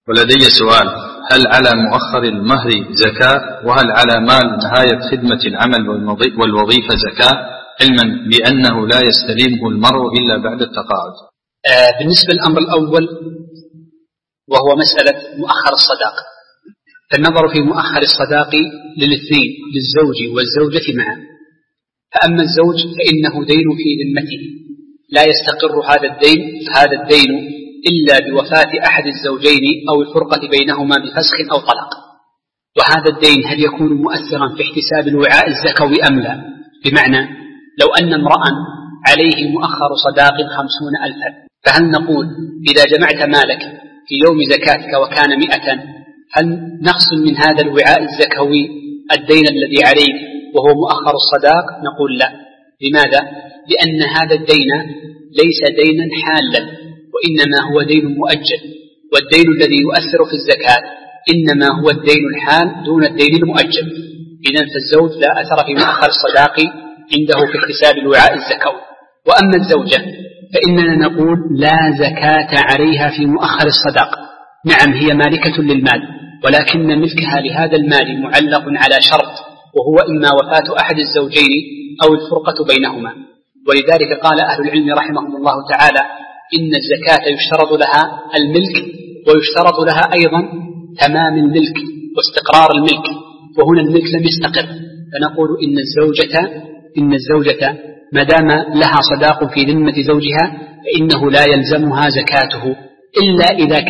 ولدي سؤال: هل على مؤخر المهر زكاة؟ وهل على مال نهاية خدمة العمل والوظيفة زكاة، علما بأنه لا يستلمه المرء إلا بعد التقاعد؟ بالنسبة للأمر الأول وهو مسألة مؤخر الصداق، فالنظر في مؤخر الصداق للاثنين، للزوج والزوجة معا. فأما الزوج فإنه دين في ذمته لا يستقر هذا الدين إلا بوفاة أحد الزوجين أو الفرقة بينهما بفسخ أو طلاق. وهذا الدين هل يكون مؤثرا في احتساب الوعاء الزكوي أم لا؟ بمعنى لو أن امرأ عليه مؤخر صداق 50,000، فهل نقول إذا جمعت مالك في يوم زكاتك وكان 100، هل نخصم من هذا الوعاء الزكوي الدين الذي عليك وهو مؤخر الصداق؟ نقول لا. لماذا؟ لأن هذا الدين ليس دينا حالا، وإنما هو دين مؤجل، والدين الذي يؤثر في الزكاة إنما هو الدين الحال دون الدين المؤجل. إذن فالزوج لا أثر في مؤخر الصداق عنده في احتساب الوعاء الزكوي. وأما الزوجة فإننا نقول لا زكاة عليها في مؤخر الصداق. نعم هي مالكة للمال، ولكن ملكها لهذا المال معلق على شرط، وهو إما وفاة أحد الزوجين أو الفرقة بينهما. ولذلك قال أهل العلم رحمهم الله تعالى إن الزكاة يشترط لها الملك، ويشترط لها أيضا تمام الملك واستقرار الملك، وهنا الملك لم يستقر. فنقول إن الزوجة ما دام لها صداق في ذمة زوجها فإنه لا يلزمها زكاته إلا إذا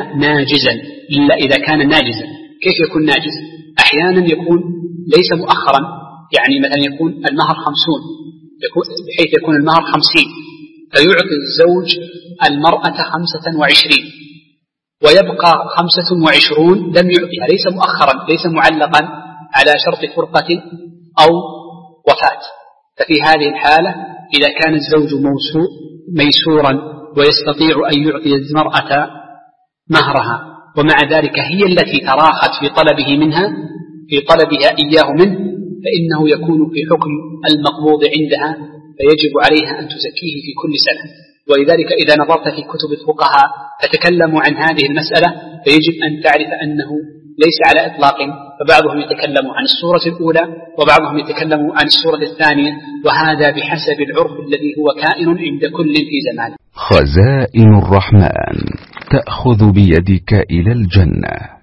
كان ناجزا. كيف يكون ناجز؟ أحيانا يكون ليس مؤخرا، يعني مثلا يكون المهر 50، بحيث يكون المهر 50، فيعطي الزوج المرأة 25 ويبقى 25 لم يعطيها، ليس مؤخرا، ليس معلقا على شرط فرقة أو وفاة. ففي هذه الحالة إذا كان الزوج ميسورا ويستطيع أن يعطي المرأة مهرها، ومع ذلك هي التي تراخت في طلبها إياه منه، فإنه يكون في حكم المقبوض عندها، فيجب عليها أن تزكيه في كل سنة. ولذلك إذا نظرت في كتب الفقهاء فتكلموا عن هذه المسألة فيجب أن تعرف أنه ليس على إطلاق، فبعضهم يتكلم عن الصورة الأولى وبعضهم يتكلم عن الصورة الثانية، وهذا بحسب العرف الذي هو كائن عند كل في زمانه. خزائن الرحمن تأخذ بيدك إلى الجنة.